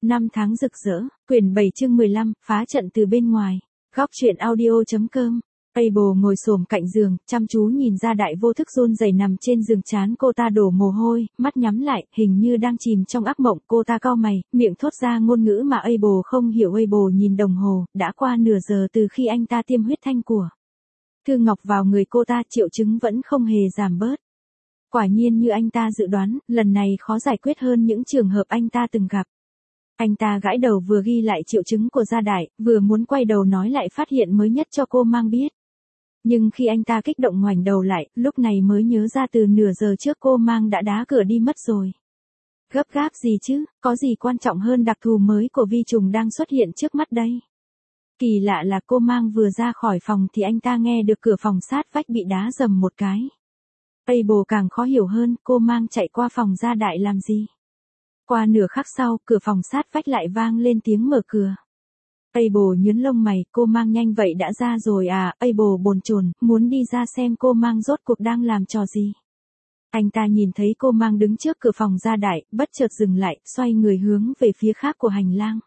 Năm tháng rực rỡ, quyển 7 chương 15, phá trận từ bên ngoài. Góc truyện audio.com. Abel ngồi xổm cạnh giường, chăm chú nhìn ra Đại Vô Thức run rẩy nằm trên giường, trán cô ta đổ mồ hôi, mắt nhắm lại, hình như đang chìm trong ác mộng. Cô ta cau mày, miệng thốt ra ngôn ngữ mà Abel không hiểu. Abel nhìn đồng hồ, đã qua nửa giờ từ khi anh ta tiêm huyết thanh của Thư Ngọc vào người cô ta, triệu chứng vẫn không hề giảm bớt. Quả nhiên như anh ta dự đoán, lần này khó giải quyết hơn những trường hợp anh ta từng gặp. Anh ta gãi đầu, vừa ghi lại triệu chứng của Gia Đại, vừa muốn quay đầu nói lại phát hiện mới nhất cho cô Mang biết. Nhưng khi anh ta kích động ngoảnh đầu lại, lúc này mới nhớ ra từ nửa giờ trước cô Mang đã đá cửa đi mất rồi. Gấp gáp gì chứ, có gì quan trọng hơn đặc thù mới của vi trùng đang xuất hiện trước mắt đây. Kỳ lạ là cô Mang vừa ra khỏi phòng thì anh ta nghe được cửa phòng sát vách bị đá dầm một cái. Abel càng khó hiểu hơn, cô Mang chạy qua phòng Gia Đại làm gì? Qua nửa khắc sau, cửa phòng sát vách lại vang lên tiếng mở cửa. Abel nhướng lông mày, cô Mang nhanh vậy đã ra rồi à? Abel bồn chồn, muốn đi ra xem cô Mang rốt cuộc đang làm trò gì. Anh ta nhìn thấy cô Mang đứng trước cửa phòng Gia Đại, bất chợt dừng lại, xoay người hướng về phía khác của hành lang.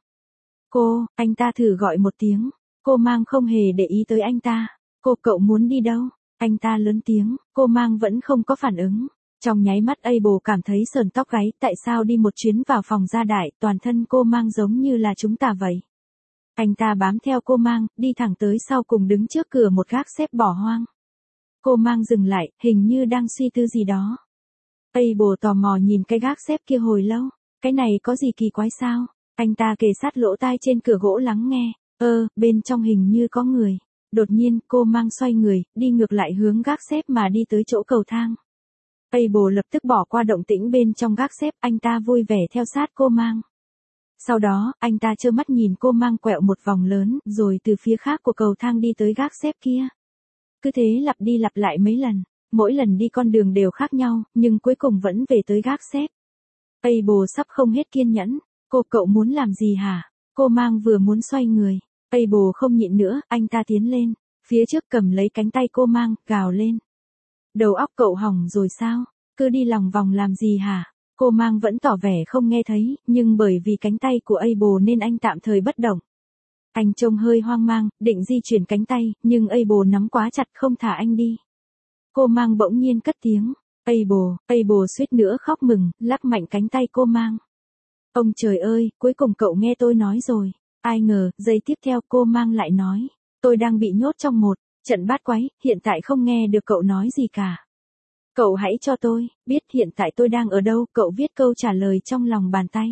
Anh ta thử gọi một tiếng. Cô Mang không hề để ý tới anh ta. Cậu muốn đi đâu? Anh ta lớn tiếng, cô Mang vẫn không có phản ứng. Trong nháy mắt Abel cảm thấy sờn tóc gáy, tại sao đi một chuyến vào phòng Gia Đại, toàn thân cô Mang giống như là chúng ta vậy. Anh ta bám theo cô Mang, đi thẳng tới sau cùng đứng trước cửa một gác xếp bỏ hoang. Cô Mang dừng lại, hình như đang suy tư gì đó. Abel tò mò nhìn cái gác xếp kia hồi lâu, cái này có gì kỳ quái sao? Anh ta kề sát lỗ tai trên cửa gỗ lắng nghe, bên trong hình như có người. Đột nhiên, cô Mang xoay người, đi ngược lại hướng gác xếp mà đi tới chỗ cầu thang. Abel lập tức bỏ qua động tĩnh bên trong gác xếp, anh ta vui vẻ theo sát cô Mang. Sau đó, anh ta trơ mắt nhìn cô Mang quẹo một vòng lớn, rồi từ phía khác của cầu thang đi tới gác xếp kia. Cứ thế lặp đi lặp lại mấy lần, mỗi lần đi con đường đều khác nhau, nhưng cuối cùng vẫn về tới gác xếp. Abel sắp không hết kiên nhẫn, cậu muốn làm gì hả? Cô Mang vừa muốn xoay người. Abel không nhịn nữa, anh ta tiến lên, phía trước cầm lấy cánh tay cô Mang, gào lên. Đầu óc cậu hỏng rồi sao? Cứ đi lòng vòng làm gì hả? Cô Mang vẫn tỏ vẻ không nghe thấy, nhưng bởi vì cánh tay của Abel nên anh tạm thời bất động. Anh trông hơi hoang mang, định di chuyển cánh tay, nhưng Abel nắm quá chặt không thả anh đi. Cô Mang bỗng nhiên cất tiếng. Abel suýt nữa khóc mừng, lắc mạnh cánh tay cô Mang. Ông trời ơi, cuối cùng cậu nghe tôi nói rồi. Ai ngờ, giây tiếp theo cô Mang lại nói. Tôi đang bị nhốt trong một trận bát quái, hiện tại không nghe được cậu nói gì cả. Cậu hãy cho tôi biết hiện tại tôi đang ở đâu. Cậu viết câu trả lời trong lòng bàn tay.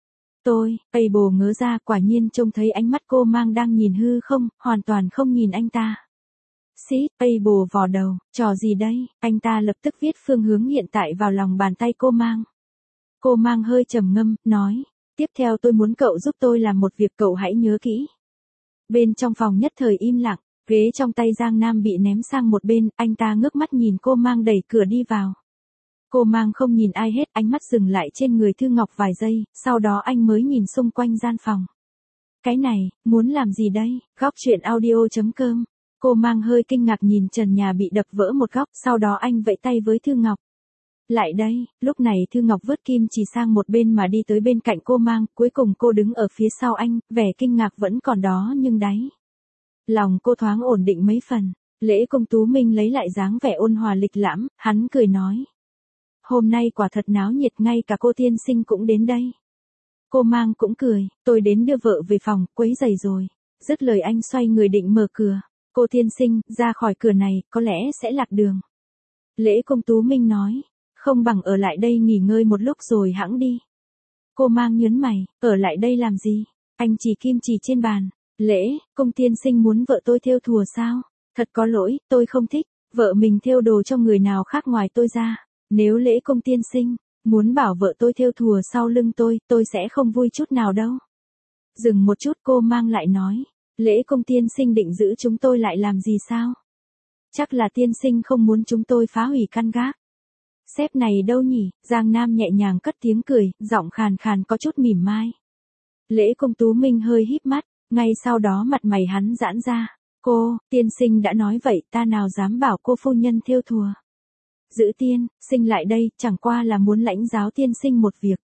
Abel ngớ ra, quả nhiên trông thấy ánh mắt cô Mang đang nhìn hư không, hoàn toàn không nhìn anh ta. Abel vò đầu, trò gì đây? Anh ta lập tức viết phương hướng hiện tại vào lòng bàn tay cô Mang. Cô Mang hơi trầm ngâm, nói. Tiếp theo tôi muốn cậu giúp tôi làm một việc, cậu hãy nhớ kỹ. Bên trong phòng nhất thời im lặng, ghế trong tay Giang Nam bị ném sang một bên, anh ta ngước mắt nhìn cô Mang đẩy cửa đi vào. Cô Mang không nhìn ai hết, ánh mắt dừng lại trên người Thư Ngọc vài giây, sau đó anh mới nhìn xung quanh gian phòng. Cái này, muốn làm gì đây? Góc truyện audio.com. Cô Mang hơi kinh ngạc nhìn trần nhà bị đập vỡ một góc, sau đó anh vẫy tay với Thư Ngọc. Lại đây, lúc này Thư Ngọc vứt kim chỉ sang một bên mà đi tới bên cạnh cô Mang, cuối cùng cô đứng ở phía sau anh, vẻ kinh ngạc vẫn còn đó nhưng đáy lòng cô thoáng ổn định mấy phần. Lễ Công Tú Minh lấy lại dáng vẻ ôn hòa lịch lãm, hắn cười nói. Hôm nay quả thật náo nhiệt, ngay cả cô tiên sinh cũng đến đây. Cô Mang cũng cười, tôi đến đưa vợ về phòng, quấy rầy rồi. Dứt lời anh xoay người định mở cửa. Cô tiên sinh, ra khỏi cửa này, có lẽ sẽ lạc đường. Lễ Công Tú Minh nói. Không bằng ở lại đây nghỉ ngơi một lúc rồi hẵng đi. Cô Mang nhớn mày, ở lại đây làm gì? Anh chỉ kim chỉ trên bàn. Công tiên sinh muốn vợ tôi thêu thùa sao? Thật có lỗi, tôi không thích. Vợ mình thêu đồ cho người nào khác ngoài tôi ra. Nếu Lễ Công tiên sinh muốn bảo vợ tôi thêu thùa sau lưng tôi sẽ không vui chút nào đâu. Dừng một chút, cô Mang lại nói. Lễ Công tiên sinh định giữ chúng tôi lại làm gì sao? Chắc là tiên sinh không muốn chúng tôi phá hủy căn gác xếp này đâu nhỉ? Giang Nam nhẹ nhàng cất tiếng cười, giọng khàn khàn có chút mỉm mai. Lễ Công Tú Minh hơi híp mắt, ngay sau đó mặt mày hắn giãn ra. Tiên sinh đã nói vậy, ta nào dám bảo cô phu nhân thêu thùa. Giữ tiên sinh lại đây, chẳng qua là muốn lãnh giáo tiên sinh một việc.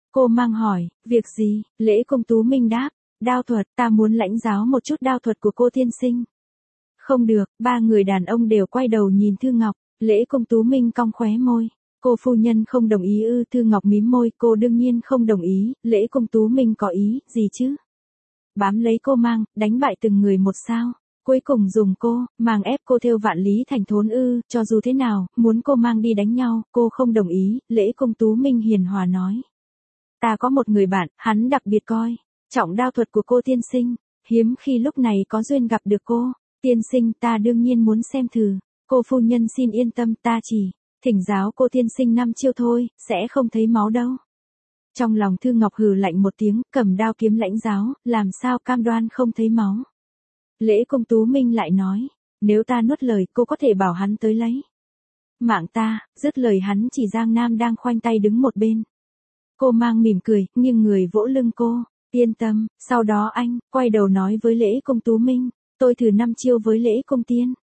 Cô mang hỏi, việc gì? Lễ Công Tú Minh đáp, đao thuật, ta muốn lãnh giáo một chút đao thuật của cô tiên sinh. Không được, ba người đàn ông đều quay đầu nhìn Thư Ngọc, Lễ Công Tú Minh cong khóe môi. Cô phu nhân không đồng ý ư? Thư Ngọc mím môi, cô đương nhiên không đồng ý, Lễ Công Tú Minh có ý gì chứ? Bám lấy cô mang, đánh bại từng người một sao? Cuối cùng dùng cô, mang ép cô theo vạn lý thành thốn ư? Cho dù thế nào, muốn cô mang đi đánh nhau, cô không đồng ý, Lễ Công Tú Minh hiền hòa nói. Ta có một người bạn, hắn đặc biệt coi trọng đao thuật của cô tiên sinh, hiếm khi lúc này có duyên gặp được cô. Tiên sinh, ta đương nhiên muốn xem thử. Cô phu nhân xin yên tâm, ta chỉ thỉnh giáo cô tiên sinh 5 chiêu thôi, sẽ không thấy máu đâu. Trong lòng Thư Ngọc hừ lạnh một tiếng, cầm đao kiếm lãnh giáo, làm sao cam đoan không thấy máu. Lễ Công Tú Minh lại nói, nếu ta nuốt lời, cô có thể bảo hắn tới lấy mạng ta. Dứt lời hắn chỉ Giang Nam đang khoanh tay đứng một bên. Cô mang mỉm cười, nghiêng người vỗ lưng cô, yên tâm. Sau đó anh quay đầu nói với Lễ Công Tú Minh, tôi thử 5 chiêu với Lễ Công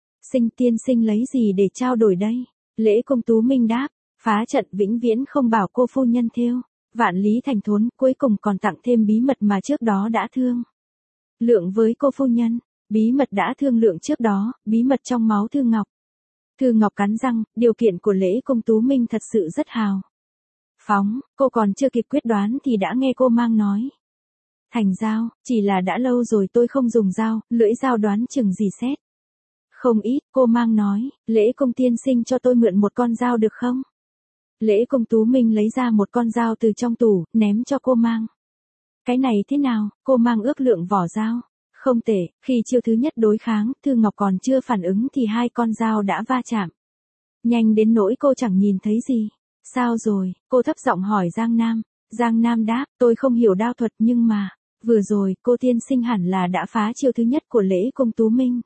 tiên sinh lấy gì để trao đổi đây? Lễ Công Tú Minh đáp, phá trận vĩnh viễn không bảo cô phu nhân thêu vạn lý thành thốn, cuối cùng còn tặng thêm bí mật mà trước đó đã thương lượng với cô phu nhân. Bí mật đã thương lượng trước đó, bí mật trong máu Thư Ngọc. Thư Ngọc cắn răng, điều kiện của Lễ Công Tú Minh thật sự rất hào phóng, cô còn chưa kịp quyết đoán thì đã nghe cô mang nói. Thành dao, chỉ là đã lâu rồi tôi không dùng dao, lưỡi dao đoán chừng gì xét. Không ít, cô mang nói, Lễ Công tiên sinh cho tôi mượn một con dao được không? Lễ Công Tú Minh lấy ra một con dao từ trong tủ, ném cho cô mang. Cái này thế nào? Cô mang ước lượng vỏ dao. Không tệ, khi chiêu thứ nhất đối kháng, Thư Ngọc còn chưa phản ứng thì hai con dao đã va chạm. Nhanh đến nỗi cô chẳng nhìn thấy gì. Sao rồi? Cô thấp giọng hỏi Giang Nam. Giang Nam đáp, tôi không hiểu đao thuật nhưng mà, vừa rồi, cô tiên sinh hẳn là đã phá chiêu thứ nhất của Lễ Công Tú Minh.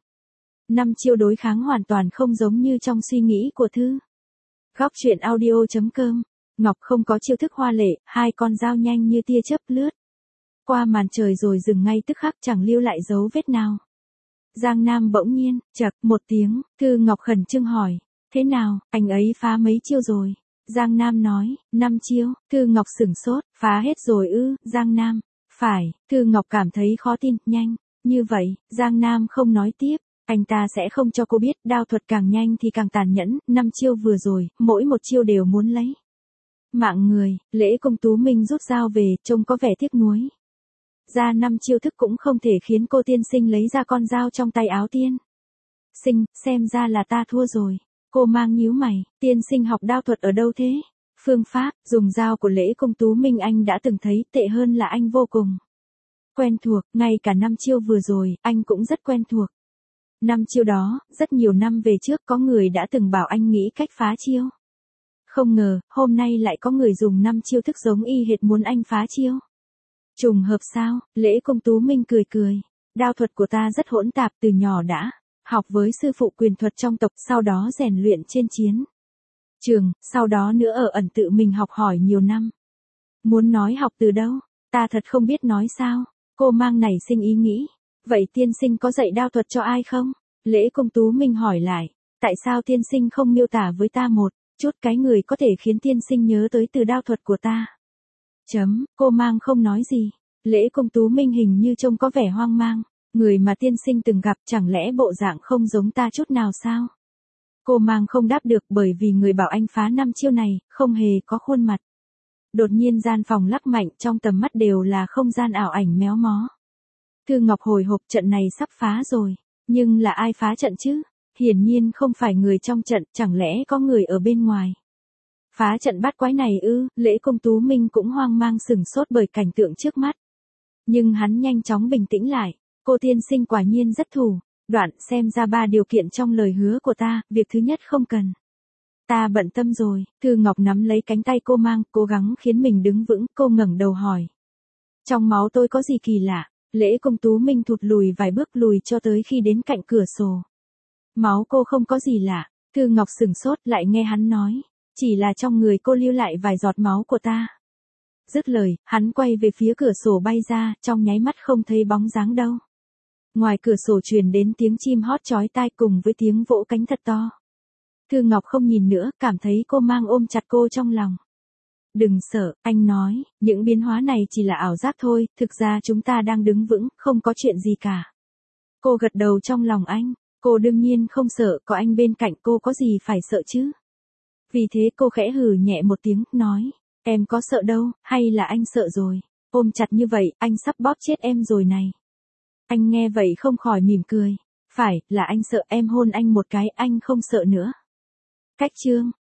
5 chiêu đối kháng hoàn toàn không giống như trong suy nghĩ của Thư. Góc truyện audio.com. Ngọc không có chiêu thức hoa lệ, hai con dao nhanh như tia chớp lướt qua màn trời rồi dừng ngay tức khắc, chẳng lưu lại dấu vết nào. Giang Nam bỗng nhiên, chậc một tiếng, Thư Ngọc khẩn trương hỏi, thế nào, anh ấy phá mấy chiêu rồi? Giang Nam nói, 5 chiêu. Thư Ngọc sửng sốt, phá hết rồi ư? Giang Nam, phải. Thư Ngọc cảm thấy khó tin, nhanh như vậy. Giang Nam không nói tiếp, anh ta sẽ không cho cô biết, đao thuật càng nhanh thì càng tàn nhẫn. 5 chiêu vừa rồi, mỗi một chiêu đều muốn lấy mạng người. Lễ Công Tú Minh rút dao về, trông có vẻ tiếc nuối. Ra 5 chiêu thức cũng không thể khiến cô tiên sinh lấy ra con dao trong tay áo tiên sinh, xem ra là ta thua rồi. Cô mang nhíu mày, tiên sinh học đao thuật ở đâu thế? Phương pháp, dùng dao của Lễ Công Tú Minh anh đã từng thấy, tệ hơn là anh vô cùng quen thuộc, ngay cả 5 chiêu vừa rồi, anh cũng rất quen thuộc. 5 chiêu đó, rất nhiều năm về trước có người đã từng bảo anh nghĩ cách phá chiêu. Không ngờ, hôm nay lại có người dùng 5 chiêu thức giống y hệt muốn anh phá chiêu. Trùng hợp sao? Lễ Công Tú Minh cười cười. Đao thuật của ta rất hỗn tạp, từ nhỏ đã học với sư phụ quyền thuật trong tộc, sau đó rèn luyện trên chiến trường, sau đó nữa ở ẩn tự mình học hỏi nhiều năm. Muốn nói học từ đâu? Ta thật không biết nói sao. Cô mang nảy sinh ý nghĩ. Vậy tiên sinh có dạy đao thuật cho ai không? Lễ Công Tú Minh hỏi lại. Tại sao tiên sinh không miêu tả với ta một chút cái người có thể khiến tiên sinh nhớ tới từ đao thuật của ta? Cô mang không nói gì. Lễ Công Tú Minh hình như trông có vẻ hoang mang. Người mà tiên sinh từng gặp chẳng lẽ bộ dạng không giống ta chút nào sao? Cô mang không đáp được bởi vì người bảo anh phá 5 chiêu này, không hề có khuôn mặt. Đột nhiên gian phòng lắc mạnh, trong tầm mắt đều là không gian ảo ảnh méo mó. Thư Ngọc hồi hộp, trận này sắp phá rồi. Nhưng là ai phá trận chứ? Hiển nhiên không phải người trong trận, chẳng lẽ có người ở bên ngoài? Phá trận bát quái này ư? Lễ Công Tú Minh cũng hoang mang sửng sốt bởi cảnh tượng trước mắt. Nhưng hắn nhanh chóng bình tĩnh lại. Cô tiên sinh quả nhiên rất thủ đoạn, xem ra 3 điều kiện trong lời hứa của ta, việc thứ nhất không cần. Ta bận tâm rồi. Thư Ngọc nắm lấy cánh tay cô mang, cố gắng khiến mình đứng vững, cô ngẩng đầu hỏi. Trong máu tôi có gì kỳ lạ? Lễ Công Tú Minh thụt lùi vài bước, lùi cho tới khi đến cạnh cửa sổ. Máu cô không có gì lạ. Thư Ngọc sửng sốt, lại nghe hắn nói. Chỉ là trong người cô lưu lại vài giọt máu của ta. Dứt lời, hắn quay về phía cửa sổ bay ra, trong nháy mắt không thấy bóng dáng đâu. Ngoài cửa sổ truyền đến tiếng chim hót chói tai cùng với tiếng vỗ cánh thật to. Thư Ngọc không nhìn nữa, cảm thấy cô mang ôm chặt cô trong lòng. Đừng sợ, anh nói, những biến hóa này chỉ là ảo giác thôi, thực ra chúng ta đang đứng vững, không có chuyện gì cả. Cô gật đầu trong lòng anh, cô đương nhiên không sợ, có anh bên cạnh cô có gì phải sợ chứ. Vì thế cô khẽ hừ nhẹ một tiếng, nói, em có sợ đâu, hay là anh sợ rồi, ôm chặt như vậy, anh sắp bóp chết em rồi này. Anh nghe vậy không khỏi mỉm cười, phải, là anh sợ, em hôn anh một cái, anh không sợ nữa. Cách chương